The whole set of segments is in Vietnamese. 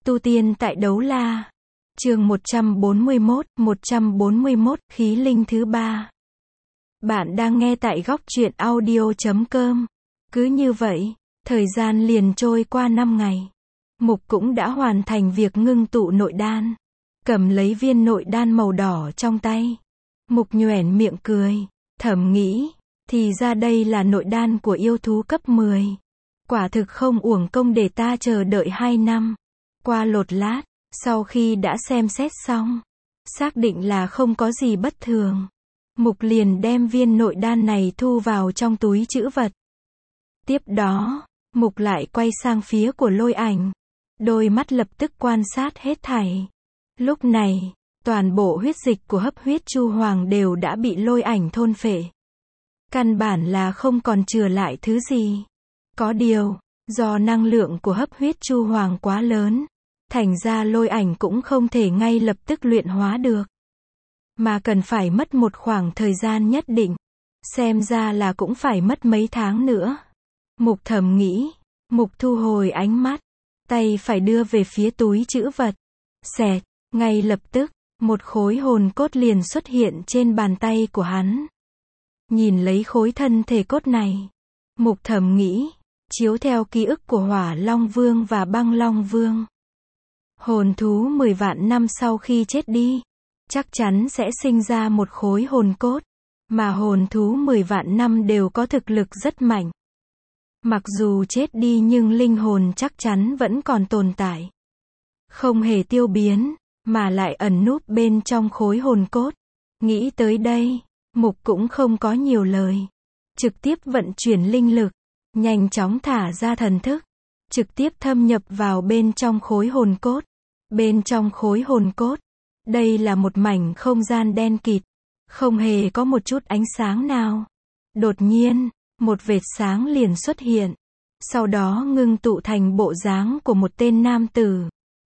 Tu tiên tại Đấu La. Chương 141, khí linh thứ 3. Bạn đang nghe tại góc truyện audio.com. Cứ như vậy, thời gian liền trôi qua 5 ngày. Mục cũng đã hoàn thành việc ngưng tụ nội đan. Cầm lấy viên nội đan màu đỏ trong tay. Mục nhoẻn miệng cười, thầm nghĩ, thì ra đây là nội đan của yêu thú cấp 10. Quả thực không uổng công để ta chờ đợi 2 năm. Qua lột lát, sau khi đã xem xét xong, xác định là không có gì bất thường, Mục liền đem viên nội đan này thu vào trong túi trữ vật. Tiếp đó, Mục lại quay sang phía của Lôi Ảnh. Đôi mắt lập tức quan sát hết thảy. Lúc này, toàn bộ huyết dịch của Hấp Huyết Chu Hoàng đều đã bị Lôi Ảnh thôn phệ. Căn bản là không còn chừa lại thứ gì. Có điều, do năng lượng của Hấp Huyết Chu Hoàng quá lớn, thành ra Lôi Ảnh cũng không thể ngay lập tức luyện hóa được, mà cần phải mất một khoảng thời gian nhất định. Xem ra là cũng phải mất mấy tháng nữa. Mục thầm nghĩ. Mục thu hồi ánh mắt, tay phải đưa về phía túi trữ vật. Xẹt, ngay lập tức, một khối hồn cốt liền xuất hiện trên bàn tay của hắn. Nhìn lấy khối thân thể cốt này, Mục thầm nghĩ, chiếu theo ký ức của Hỏa Long Vương và Băng Long Vương, hồn thú 10 vạn năm sau khi chết đi, chắc chắn sẽ sinh ra một khối hồn cốt, mà hồn thú 10 vạn năm đều có thực lực rất mạnh. Mặc dù chết đi nhưng linh hồn chắc chắn vẫn còn tồn tại, không hề tiêu biến, mà lại ẩn núp bên trong khối hồn cốt. Nghĩ tới đây, Mục cũng không có nhiều lời, trực tiếp vận chuyển linh lực, nhanh chóng thả ra thần thức, trực tiếp thâm nhập vào bên trong khối hồn cốt. Bên trong khối hồn cốt, đây là một mảnh không gian đen kịt, không hề có một chút ánh sáng nào. Đột nhiên, một vệt sáng liền xuất hiện, sau đó ngưng tụ thành bộ dáng của một tên nam tử.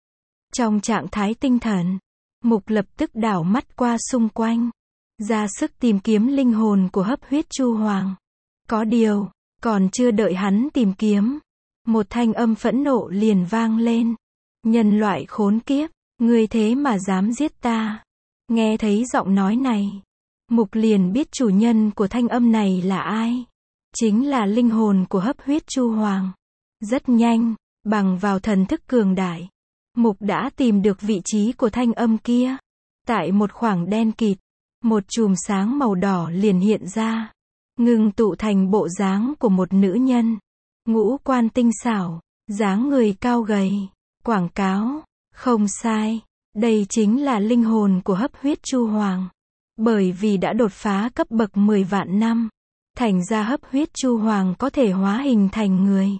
Trong trạng thái tinh thần, Mục lập tức đảo mắt qua xung quanh, ra sức tìm kiếm linh hồn của Hấp Huyết Chu Hoàng. Có điều, còn chưa đợi hắn tìm kiếm, một thanh âm phẫn nộ liền vang lên. Nhân loại khốn kiếp, ngươi thế mà dám giết ta. Nghe thấy giọng nói này, Mục liền biết chủ nhân của thanh âm này là ai. Chính là linh hồn của Hấp Huyết Chu Hoàng. Rất nhanh, bằng vào thần thức cường đại, Mục đã tìm được vị trí của thanh âm kia. Tại một khoảng đen kịt, một chùm sáng màu đỏ liền hiện ra, ngưng tụ thành bộ dáng của một nữ nhân. Ngũ quan tinh xảo, dáng người cao gầy. Quảng cáo, không sai, đây chính là linh hồn của Hấp Huyết Chu Hoàng. Bởi vì đã đột phá cấp bậc 10 vạn năm, thành ra Hấp Huyết Chu Hoàng có thể hóa hình thành người.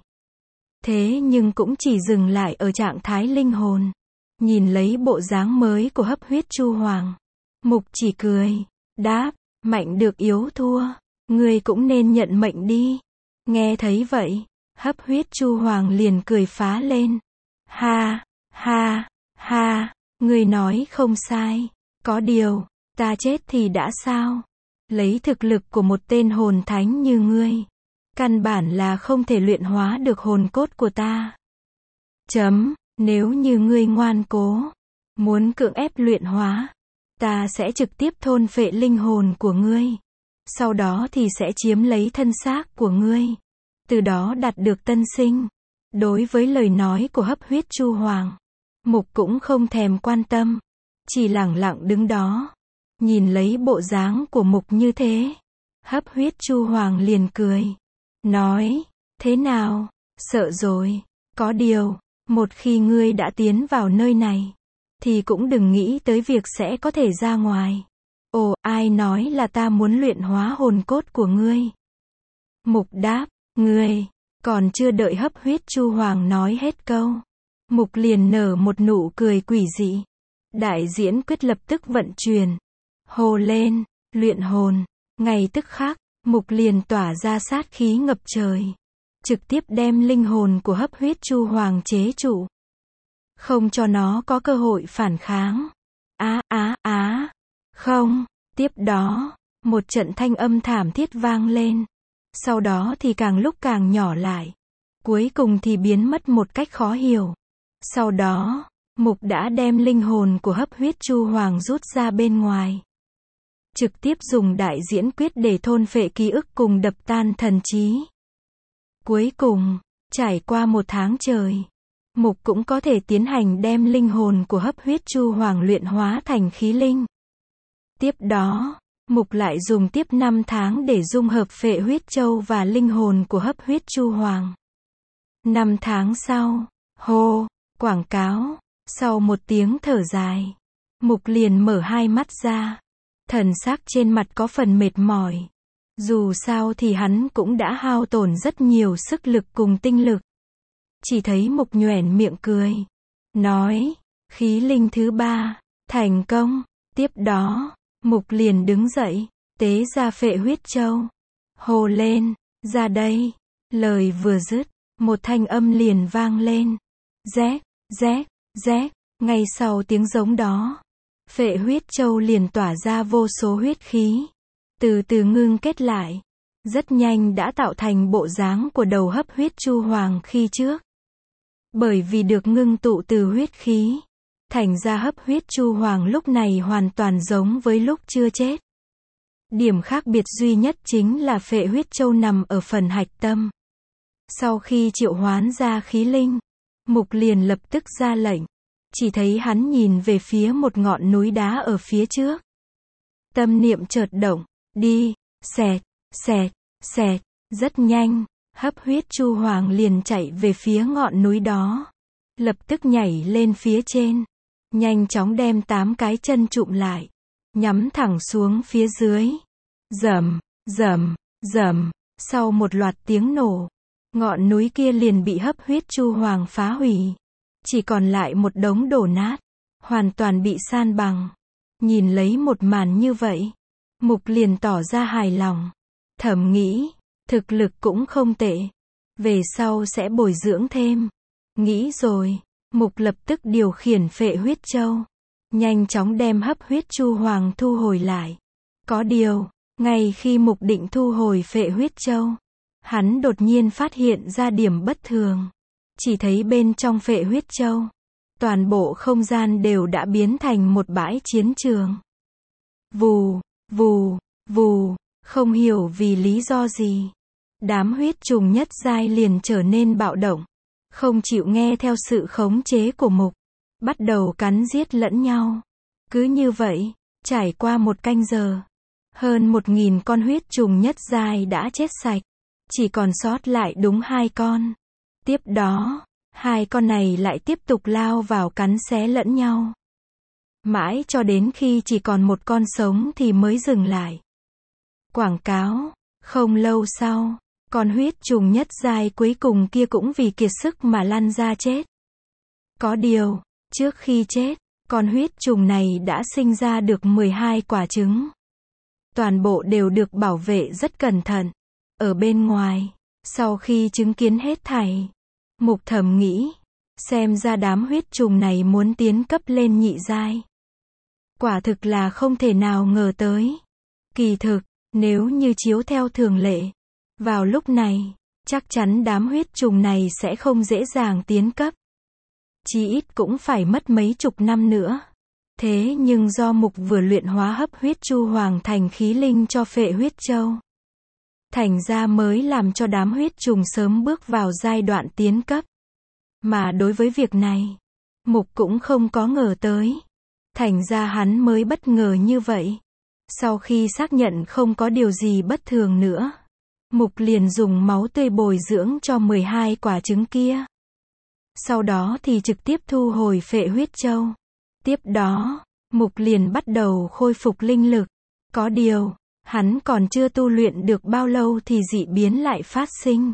Thế nhưng cũng chỉ dừng lại ở trạng thái linh hồn. Nhìn lấy bộ dáng mới của Hấp Huyết Chu Hoàng, Mục chỉ cười, đáp, mạnh được yếu thua, ngươi cũng nên nhận mệnh đi. Nghe thấy vậy, Hấp Huyết Chu Hoàng liền cười phá lên. Ha, ha, ha, ngươi nói không sai. Có điều, ta chết thì đã sao? Lấy thực lực của một tên hồn thánh như ngươi, căn bản là không thể luyện hóa được hồn cốt của ta. Nếu như ngươi ngoan cố, muốn cưỡng ép luyện hóa, ta sẽ trực tiếp thôn phệ linh hồn của ngươi. Sau đó thì sẽ chiếm lấy thân xác của ngươi, từ đó đạt được tân sinh. Đối với lời nói của Hấp Huyết Chu Hoàng, Mục cũng không thèm quan tâm, chỉ lẳng lặng đứng đó, nhìn lấy bộ dáng của Mục như thế. Hấp Huyết Chu Hoàng liền cười, nói, thế nào, sợ rồi? Có điều, một khi ngươi đã tiến vào nơi này, thì cũng đừng nghĩ tới việc sẽ có thể ra ngoài. Ồ, ai nói là ta muốn luyện hóa hồn cốt của ngươi? Mục đáp, ngươi. Còn chưa đợi Hấp Huyết Chu Hoàng nói hết câu, Mục liền nở một nụ cười quỷ dị. Đại diễn quyết lập tức vận chuyển, hô lên, luyện hồn. Ngay tức khắc, Mục liền tỏa ra sát khí ngập trời, trực tiếp đem linh hồn của Hấp Huyết Chu Hoàng chế trụ, không cho nó có cơ hội phản kháng. Không. Tiếp đó, một trận thanh âm thảm thiết vang lên. Sau đó thì càng lúc càng nhỏ lại, cuối cùng thì biến mất một cách khó hiểu. Sau đó, Mục đã đem linh hồn của hấp huyết chu hoàng rút ra bên ngoài. Trực tiếp dùng đại diễn quyết để thôn phệ ký ức cùng đập tan thần trí. Cuối cùng, trải qua 1 tháng trời, Mục cũng có thể tiến hành đem linh hồn của hấp huyết chu hoàng luyện hóa thành khí linh. Tiếp đó, Mục lại dùng tiếp 5 tháng để dung hợp phệ huyết châu và linh hồn của hấp huyết chu hoàng. 5 tháng sau, quảng cáo, sau 1 tiếng thở dài, Mục liền mở hai mắt ra. Thần sắc trên mặt có phần mệt mỏi. Dù sao thì hắn cũng đã hao tổn rất nhiều sức lực cùng tinh lực. Chỉ thấy Mục nhoẻn miệng cười. Nói, khí linh thứ 3, thành công. Tiếp đó, Mục liền đứng dậy, tế ra phệ huyết châu. Hô lên, ra đây. Lời vừa dứt, một thanh âm liền vang lên. Rét, rét, rét. Ngay sau tiếng giống đó, phệ huyết châu liền tỏa ra vô số huyết khí. Từ từ ngưng kết lại. Rất nhanh đã tạo thành bộ dáng của đầu hấp huyết chu hoàng khi trước. Bởi vì được ngưng tụ từ huyết khí, thành ra hấp huyết chu hoàng lúc này hoàn toàn giống với lúc chưa chết. Điểm khác biệt duy nhất chính là phệ huyết châu nằm ở phần hạch tâm. Sau khi triệu hoán ra khí linh, Mục liền lập tức ra lệnh. Chỉ thấy hắn nhìn về phía một ngọn núi đá ở phía trước. Tâm niệm chợt động, đi, xẹt, xẹt, xẹt, rất nhanh, hấp huyết chu hoàng liền chạy về phía ngọn núi đó. Lập tức nhảy lên phía trên, nhanh chóng đem 8 cái chân trụm lại, nhắm thẳng xuống phía dưới. Rầm, rầm, rầm, sau một loạt tiếng nổ, ngọn núi kia liền bị hấp huyết chu hoàng phá hủy. Chỉ còn lại một đống đổ nát, hoàn toàn bị san bằng. Nhìn lấy một màn như vậy, Mục liền tỏ ra hài lòng. Thầm nghĩ, thực lực cũng không tệ. Về sau sẽ bồi dưỡng thêm. Nghĩ rồi, Mục lập tức điều khiển phệ huyết châu. Nhanh chóng đem hấp huyết chu hoàng thu hồi lại. Có điều, ngay khi Mục định thu hồi phệ huyết châu, hắn đột nhiên phát hiện ra điểm bất thường. Chỉ thấy bên trong phệ huyết châu, toàn bộ không gian đều đã biến thành một bãi chiến trường. Vù, vù, vù, không hiểu vì lý do gì. Đám huyết trùng nhất giai liền trở nên bạo động. Không chịu nghe theo sự khống chế của Mục. Bắt đầu cắn giết lẫn nhau. Cứ như vậy, trải qua 1 canh giờ. Hơn 1000 con huyết trùng nhất giai đã chết sạch. Chỉ còn sót lại đúng 2 con. Tiếp đó, 2 con này lại tiếp tục lao vào cắn xé lẫn nhau. Mãi cho đến khi chỉ còn 1 con sống thì mới dừng lại. Quảng cáo, không lâu sau, con huyết trùng nhất giai cuối cùng kia cũng vì kiệt sức mà lăn ra chết. Có điều, trước khi chết, con huyết trùng này đã sinh ra được 12 quả trứng. Toàn bộ đều được bảo vệ rất cẩn thận. Ở bên ngoài, sau khi chứng kiến hết thảy, Mục thầm nghĩ, xem ra đám huyết trùng này muốn tiến cấp lên nhị giai. Quả thực là không thể nào ngờ tới. Kỳ thực, nếu như chiếu theo thường lệ, vào lúc này, chắc chắn đám huyết trùng này sẽ không dễ dàng tiến cấp. Chí ít cũng phải mất mấy chục năm nữa. Thế nhưng do Mục vừa luyện hóa hấp huyết chu hoàng thành khí linh cho phệ huyết châu, thành ra mới làm cho đám huyết trùng sớm bước vào giai đoạn tiến cấp. Mà đối với việc này, Mục cũng không có ngờ tới. Thành ra hắn mới bất ngờ như vậy. Sau khi xác nhận không có điều gì bất thường nữa, Mục liền dùng máu tươi bồi dưỡng cho 12 quả trứng kia. Sau đó thì trực tiếp thu hồi phệ huyết châu. Tiếp đó, Mục liền bắt đầu khôi phục linh lực. Có điều, hắn còn chưa tu luyện được bao lâu thì dị biến lại phát sinh.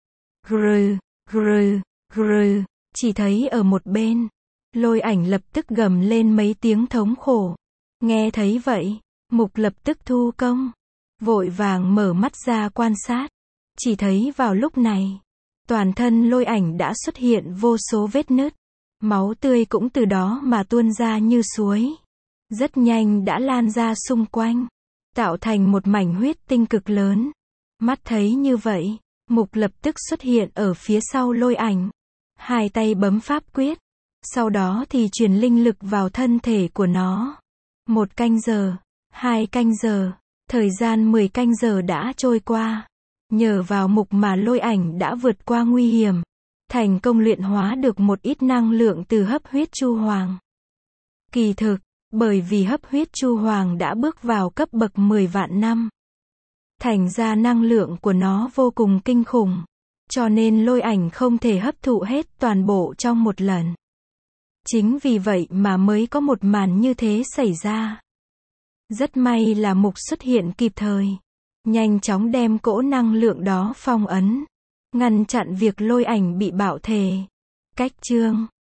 Grừ, grừ, grừ, chỉ thấy ở một bên, Lôi Ảnh lập tức gầm lên mấy tiếng thống khổ. Nghe thấy vậy, Mục lập tức thu công, vội vàng mở mắt ra quan sát. Chỉ thấy vào lúc này, toàn thân Lôi Ảnh đã xuất hiện vô số vết nứt. Máu tươi cũng từ đó mà tuôn ra như suối. Rất nhanh đã lan ra xung quanh, tạo thành một mảnh huyết tinh cực lớn. Mắt thấy như vậy, Mục lập tức xuất hiện ở phía sau Lôi Ảnh. 2 tay bấm pháp quyết, Sau đó thì truyền linh lực vào thân thể của nó. 1 canh giờ, 2 canh giờ, thời gian 10 canh giờ đã trôi qua. Nhờ vào Mục mà Lôi Ảnh đã vượt qua nguy hiểm, thành công luyện hóa được một ít năng lượng từ hấp huyết chu hoàng. Kỳ thực, bởi vì hấp huyết chu hoàng đã bước vào cấp bậc 10 vạn năm, thành ra năng lượng của nó vô cùng kinh khủng, cho nên Lôi Ảnh không thể hấp thụ hết toàn bộ trong một lần. Chính vì vậy mà mới có một màn như thế xảy ra. Rất may là Mục xuất hiện kịp thời, nhanh chóng đem cỗ năng lượng đó phong ấn, ngăn chặn việc Lôi Ảnh bị bạo thể. Cách chương